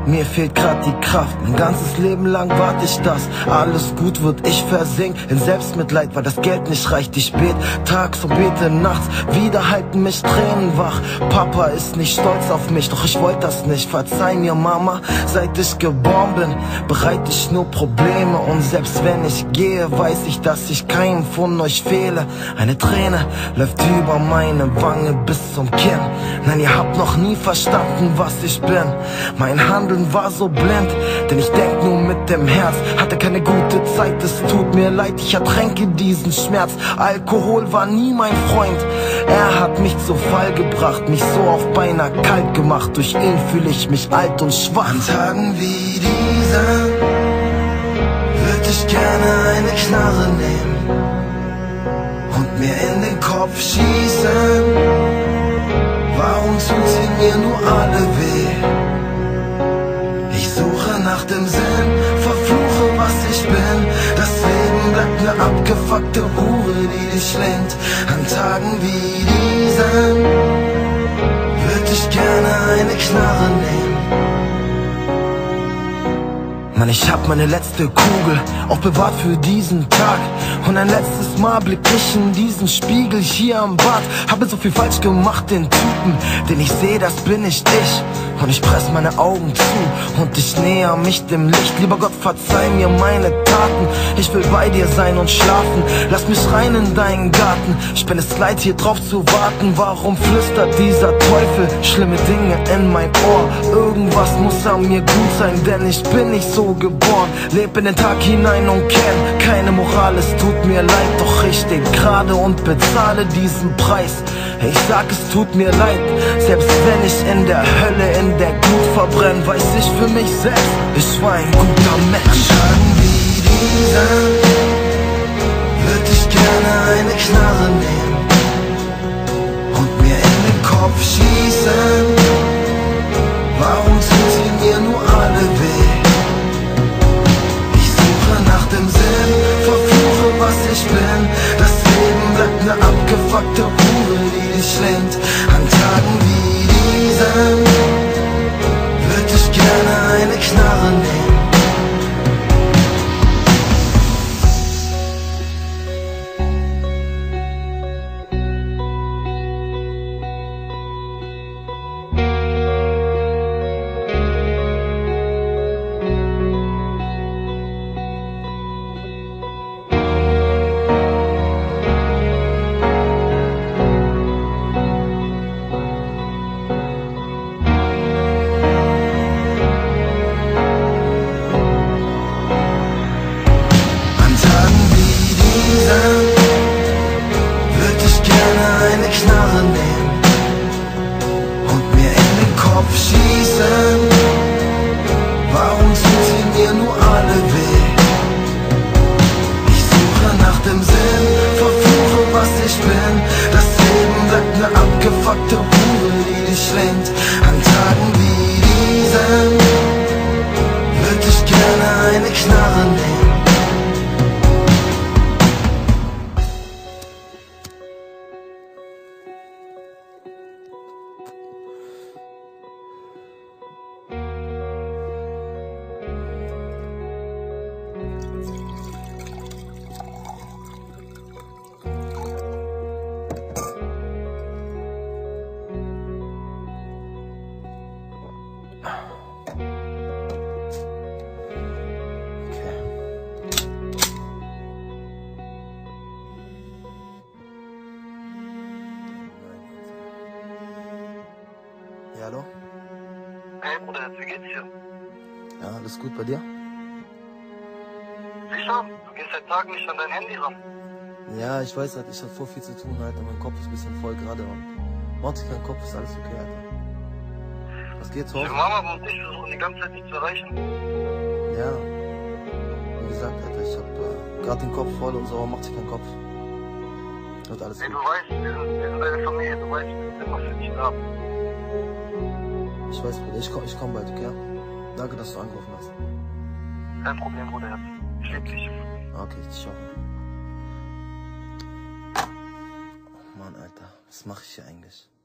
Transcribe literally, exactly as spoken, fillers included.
Mir fehlt grad die Kraft, mein ganzes Leben lang warte ich das. Alles gut wird, ich versink in Selbstmitleid, weil das Geld nicht reicht. Ich bet tags und bete nachts, wieder halten mich Tränen wach. Papa ist nicht stolz auf mich, doch ich wollte das nicht. Verzeih mir Mama, seit ich geboren bin, bereite ich nur Probleme. Und selbst wenn ich gehe, weiß ich, dass ich keinem von euch fehle. Eine Träne läuft über meine Wange bis zum Kinn. Nein, ihr habt noch nie verstanden, was ich bin. Mein Handeln war so blind, denn ich denk nur mit dem Herz. Hatte keine gute Zeit, es tut mir leid, ich ertränke diesen Schmerz. Alkohol war nie mein Freund, er hat mich zu Fall gebracht, mich so auf beinahe kalt gemacht. Durch ihn fühle ich mich alt und schwach. An Tagen wie diesen würd ich gerne eine Knarre nehmen und mir in den Kopf schießen. Warum tut sie mir nur alle weh? Ich suche nach dem Sinn, verfluche was ich bin. Das Leben bleibt ne abgefuckte Hure, die dich lenkt. An Tagen wie diesen würd ich gerne eine Knarre nehmen. Mann, ich hab meine letzte Kugel auch bewahrt für diesen Tag. Und ein letztes Mal blick ich in diesen Spiegel hier am Bad. Habe so viel falsch gemacht, den Typen, den ich sehe, das bin nicht ich. Und ich press meine Augen zu und ich näher mich dem Licht. Lieber Gott, verzeih mir meine Taten. Ich will bei dir sein und schlafen. Lass mich rein in deinen Garten. Ich bin es leid, hier drauf zu warten. Warum flüstert dieser Teufel schlimme Dinge in mein Ohr? Irgendwas muss an mir gut sein, denn ich bin nicht so geboren. Leb in den Tag hinein und kenn keine Moral, es tut mir leid. Doch ich steh gerade und bezahle diesen Preis. Ich sag, es tut mir leid, selbst wenn ich in der Hölle, in der Glut verbrenn, weiß ich für mich selbst, ich war ein guter Mensch. An Tagen wie diesen würd ich gerne eine Knarre nehmen und mir in den Kopf schießen. Warum tut sie mir nur alle weh? Ich suche nach dem Sinn, verfluche was ich bin. Das Leben bleibt ne abgefuckte Hure, die dich lenkt. An Tagen wie diesen würd ich gerne eine Knarre nehmen. Würd ich gerne eine Knarre nehmen und mir in den Kopf schießen. Warum tut sie mir nur alle weh? Ich suche nach dem Sinn, verfluche was ich bin. Das Leben bleibt ne abgefuckte Hure, die dich lenkt. An Tagen wie diesen würd ich gerne eine Knarre nehmen. Ja, hallo? Hey Bruder, wie geht's dir? Ja, alles gut bei dir? Sicher? Du gehst seit Tagen nicht an dein Handy ran. Ja, ich weiß halt, ich hab voll viel zu tun, Alter. Mein Kopf ist ein bisschen voll gerade und mach dir keinen Kopf, ist alles okay, Alter. Was geht, Tor? Die Mama und ich versuchen die ganze Zeit dich zu erreichen. Ja. Wie gesagt, Alter, ich hab äh, gerade den Kopf voll und so, mach dir keinen Kopf. Wird alles Nee, gut. du weißt, wir sind, wir sind deine Familie, du weißt, wir sind immer für dich da. Ich weiß, Bruder, ich komm, ich komm bald, okay? Danke, dass du angerufen hast. Kein Problem, Bruder. Ich lieb dich. Okay, ich auch. Oh Mann, Alter, was mache ich hier eigentlich?